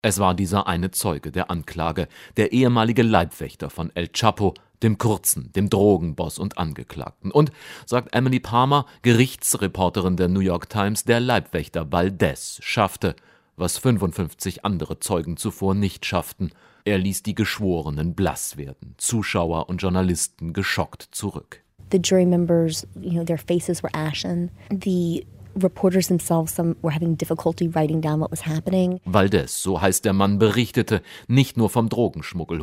Es war dieser eine Zeuge der Anklage, der ehemalige Leibwächter von El Chapo, dem Kurzen, dem Drogenboss und Angeklagten. Und, sagt Emily Palmer, Gerichtsreporterin der New York Times, der Leibwächter Valdez schaffte, was 55 andere Zeugen zuvor nicht schafften. Er ließ die Geschworenen blass werden, Zuschauer und Journalisten geschockt zurück. The jury members, their faces were ashen. The reporters themselves, some were having difficulty writing down what was happening. Valdez, so heißt der Mann, berichtete nicht nur vom Drogenschmuggel,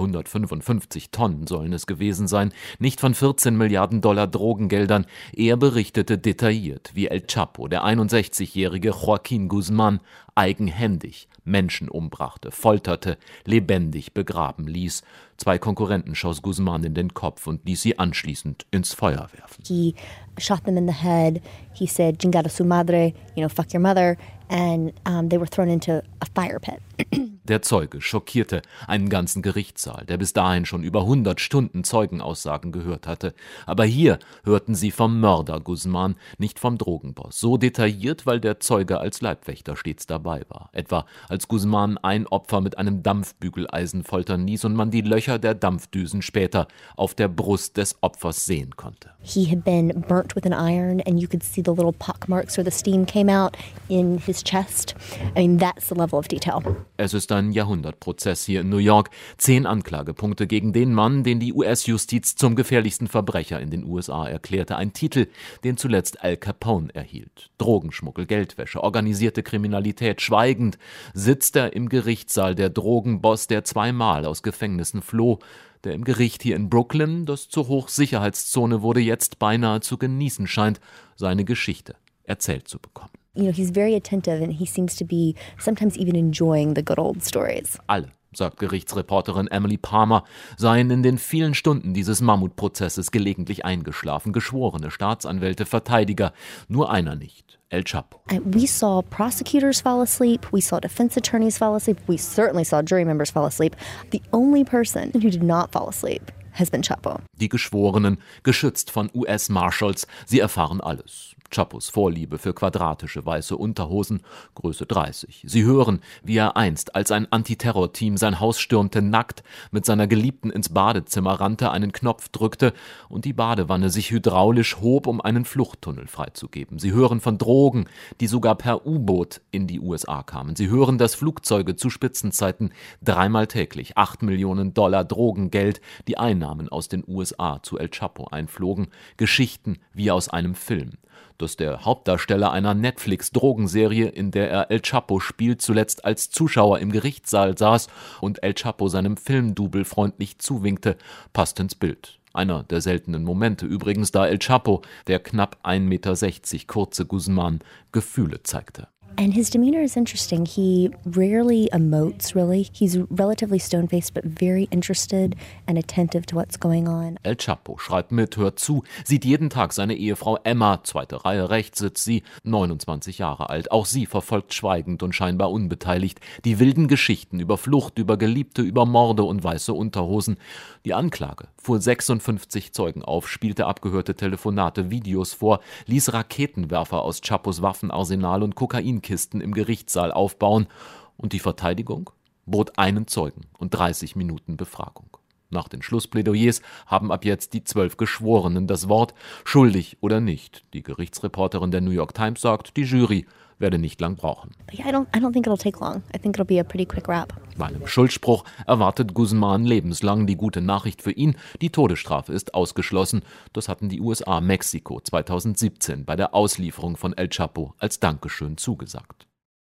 155 Tonnen sollen es gewesen sein, nicht von 14 Milliarden Dollar Drogengeldern, er berichtete detailliert, wie El Chapo, der 61-jährige Joaquin Guzman, eigenhändig Menschen umbrachte, folterte, lebendig begraben ließ. 2 Konkurrenten schoss Guzman in den Kopf und ließ sie anschließend ins Feuer werfen. He shot them in the head. He said, "Chingada su madre," fuck your mother. And they were thrown into a fire pit. Der Zeuge schockierte einen ganzen Gerichtssaal, der bis dahin schon über 100 Stunden Zeugenaussagen gehört hatte. Aber hier hörten sie vom Mörder Guzman, nicht vom Drogenboss. So detailliert, weil der Zeuge als Leibwächter stets dabei war. Etwa als Guzman ein Opfer mit einem Dampfbügeleisen foltern ließ und man die Löcher der Dampfdüsen später auf der Brust des Opfers sehen konnte. He had been burnt with an iron and you could see the little pockmarks where the steam came out in his chest. That's the level of detail. Es ist ein Jahrhundertprozess hier in New York. 10 Anklagepunkte gegen den Mann, den die US-Justiz zum gefährlichsten Verbrecher in den USA erklärte. Ein Titel, den zuletzt Al Capone erhielt. Drogenschmuggel, Geldwäsche, organisierte Kriminalität. Schweigend sitzt er im Gerichtssaal, der Drogenboss, der 2-mal aus Gefängnissen floh, der im Gericht hier in Brooklyn, das zur Hochsicherheitszone wurde, jetzt beinahe zu genießen scheint, seine Geschichte erzählt zu bekommen. He's very attentive and he seems to be sometimes even enjoying the good old stories. Alle, sagt Gerichtsreporterin Emily Palmer, seien in den vielen Stunden dieses Mammutprozesses gelegentlich eingeschlafen. Geschworene, Staatsanwälte, Verteidiger, nur einer nicht. El Chapo. We saw prosecutors fall asleep, we saw defense attorneys fall asleep, we certainly saw jury members fall asleep. The only person who did not fall asleep has been Chapo. Die Geschworenen, geschützt von US-Marshals, sie erfahren alles. Chapos Vorliebe für quadratische weiße Unterhosen, Größe 30. Sie hören, wie er einst, als ein Antiterrorteam sein Haus stürmte, nackt mit seiner Geliebten ins Badezimmer rannte, einen Knopf drückte und die Badewanne sich hydraulisch hob, um einen Fluchttunnel freizugeben. Sie hören von Drogen, die sogar per U-Boot in die USA kamen. Sie hören, dass Flugzeuge zu Spitzenzeiten 3-mal täglich 8 Millionen Dollar Drogengeld, die Einnahmen aus den USA zu El Chapo einflogen. Geschichten wie aus einem Film. Dass der Hauptdarsteller einer Netflix-Drogenserie, in der er El Chapo spielt, zuletzt als Zuschauer im Gerichtssaal saß und El Chapo seinem Filmdouble freundlich zuwinkte, passt ins Bild. Einer der seltenen Momente übrigens, da El Chapo, der knapp 1,60 Meter kurze Guzman, Gefühle zeigte. And his demeanor is interesting. He rarely emotes, really. He's relatively stone-faced, but very interested and attentive to what's going on. El Chapo schreibt mit, hört zu, sieht jeden Tag seine Ehefrau Emma, 2. Reihe rechts sitzt sie, 29 Jahre alt. Auch sie verfolgt schweigend und scheinbar unbeteiligt die wilden Geschichten über Flucht, über Geliebte, über Morde und weiße Unterhosen. Die Anklage fuhr 56 Zeugen auf, spielte abgehörte Telefonate, Videos vor, ließ Raketenwerfer aus Chapos Waffenarsenal und Kokainkisten im Gerichtssaal aufbauen und die Verteidigung bot einen Zeugen und 30 Minuten Befragung. Nach den Schlussplädoyers haben ab jetzt die 12 Geschworenen das Wort, schuldig oder nicht. Die Gerichtsreporterin der New York Times sagt, die Jury werde nicht lang brauchen. I don't think it'll take long. I think it'll be a pretty quick wrap. Bei einem Schuldspruch erwartet Guzman lebenslang. Die gute Nachricht für ihn, die Todesstrafe ist ausgeschlossen. Das hatten die USA Mexiko 2017 bei der Auslieferung von El Chapo als Dankeschön zugesagt.